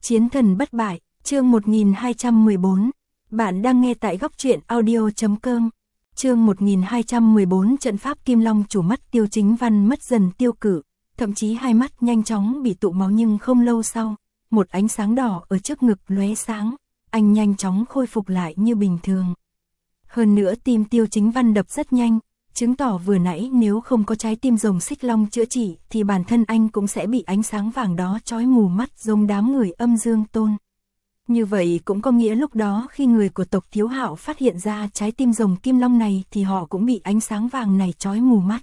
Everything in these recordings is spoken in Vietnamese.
Chiến thần bất bại, chương 1214. Bạn đang nghe tại góc truyện audio.com. Chương 1214 trận pháp Kim Long chủ mắt Tiêu Chính Văn mất dần tiêu cự, thậm chí hai mắt nhanh chóng bị tụ máu nhưng không lâu sau, một ánh sáng đỏ ở trước ngực lóe sáng, anh nhanh chóng khôi phục lại như bình thường. Hơn nữa tim Tiêu Chính Văn đập rất nhanh, chứng tỏ vừa nãy nếu không có trái tim rồng xích long chữa trị thì bản thân anh cũng sẽ bị ánh sáng vàng đó chói mù mắt giống đám người âm dương tôn. Như vậy cũng có nghĩa lúc đó khi người của tộc Thiếu Hạo phát hiện ra trái tim rồng kim long này thì họ cũng bị ánh sáng vàng này chói mù mắt.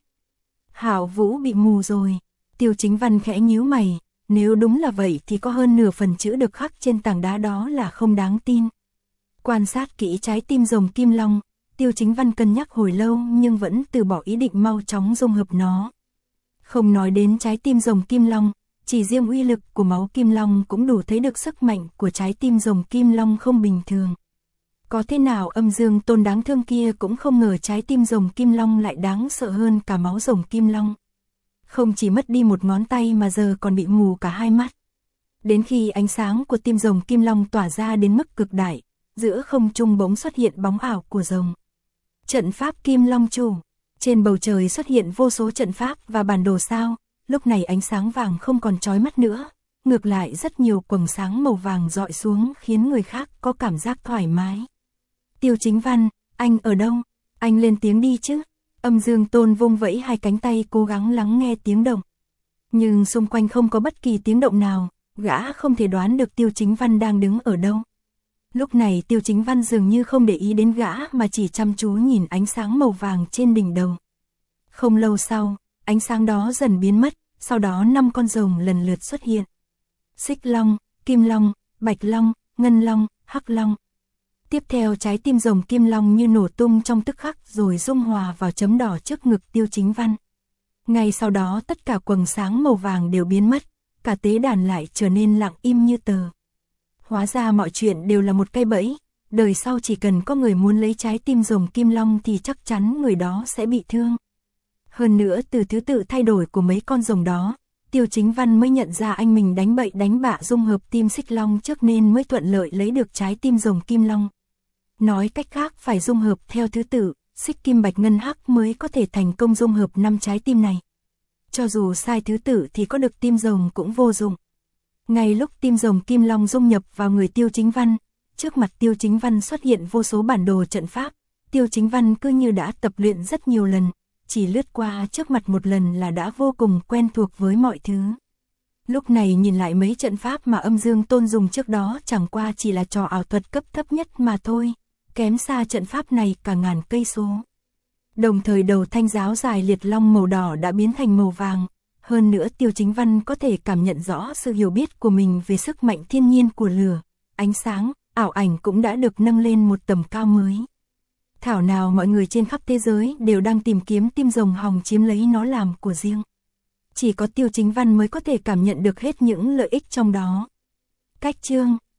Hạo Vũ bị mù rồi, Tiêu Chính Văn khẽ nhíu mày, nếu đúng là vậy thì có hơn nửa phần chữ được khắc trên tảng đá đó là không đáng tin. Quan sát kỹ trái tim rồng kim long, Tiêu Chính Văn cân nhắc hồi lâu nhưng vẫn từ bỏ ý định mau chóng dung hợp nó. Không nói đến trái tim rồng kim long, chỉ riêng uy lực của máu kim long cũng đủ thấy được sức mạnh của trái tim rồng kim long không bình thường. Có thế nào âm dương tôn đáng thương kia cũng không ngờ trái tim rồng kim long lại đáng sợ hơn cả máu rồng kim long. Không chỉ mất đi một ngón tay mà giờ còn bị mù cả hai mắt. Đến khi ánh sáng của tim rồng kim long tỏa ra đến mức cực đại, giữa không trung bỗng xuất hiện bóng ảo của rồng. Trận pháp Kim Long Chủ. Trên bầu trời xuất hiện vô số trận pháp và bản đồ sao, lúc này ánh sáng vàng không còn chói mắt nữa, ngược lại rất nhiều quầng sáng màu vàng dọi xuống khiến người khác có cảm giác thoải mái. Tiêu Chính Văn, anh ở đâu? Anh lên tiếng đi chứ. Âm Dương Tôn vung vẫy hai cánh tay cố gắng lắng nghe tiếng động. Nhưng xung quanh không có bất kỳ tiếng động nào, gã không thể đoán được Tiêu Chính Văn đang đứng ở đâu. Lúc này Tiêu Chính Văn dường như không để ý đến gã mà chỉ chăm chú nhìn ánh sáng màu vàng trên đỉnh đầu. Không lâu sau, ánh sáng đó dần biến mất, sau đó 5 con rồng lần lượt xuất hiện. Xích Long, Kim Long, Bạch Long, Ngân Long, Hắc Long. Tiếp theo trái tim rồng Kim Long như nổ tung trong tức khắc rồi dung hòa vào chấm đỏ trước ngực Tiêu Chính Văn. Ngay sau đó tất cả quầng sáng màu vàng đều biến mất, cả tế đàn lại trở nên lặng im như tờ. Hóa ra mọi chuyện đều là một cây bẫy, đời sau chỉ cần có người muốn lấy trái tim rồng Kim Long thì chắc chắn người đó sẽ bị thương. Hơn nữa từ thứ tự thay đổi của mấy con rồng đó, Tiêu Chính Văn mới nhận ra anh mình đánh bậy đánh bạ dung hợp tim xích long trước nên mới thuận lợi lấy được trái tim rồng Kim Long. Nói cách khác phải dung hợp theo thứ tự, xích kim bạch ngân hắc mới có thể thành công dung hợp 5 trái tim này. Cho dù sai thứ tự thì có được tim rồng cũng vô dụng. Ngay lúc tim rồng Kim Long dung nhập vào người Tiêu Chính Văn, trước mặt Tiêu Chính Văn xuất hiện vô số bản đồ trận pháp, Tiêu Chính Văn cứ như đã tập luyện rất nhiều lần, chỉ lướt qua trước mặt một lần là đã vô cùng quen thuộc với mọi thứ. Lúc này nhìn lại mấy trận pháp mà âm dương tôn dùng trước đó chẳng qua chỉ là trò ảo thuật cấp thấp nhất mà thôi, kém xa trận pháp này cả ngàn cây số. Đồng thời đầu thanh giáo dài liệt long màu đỏ đã biến thành màu vàng. Hơn nữa Tiêu Chính Văn có thể cảm nhận rõ sự hiểu biết của mình về sức mạnh thiên nhiên của lửa, ánh sáng, ảo ảnh cũng đã được nâng lên một tầm cao mới. Thảo nào mọi người trên khắp thế giới đều đang tìm kiếm tim rồng hòng chiếm lấy nó làm của riêng. Chỉ có Tiêu Chính Văn mới có thể cảm nhận được hết những lợi ích trong đó. Cách chương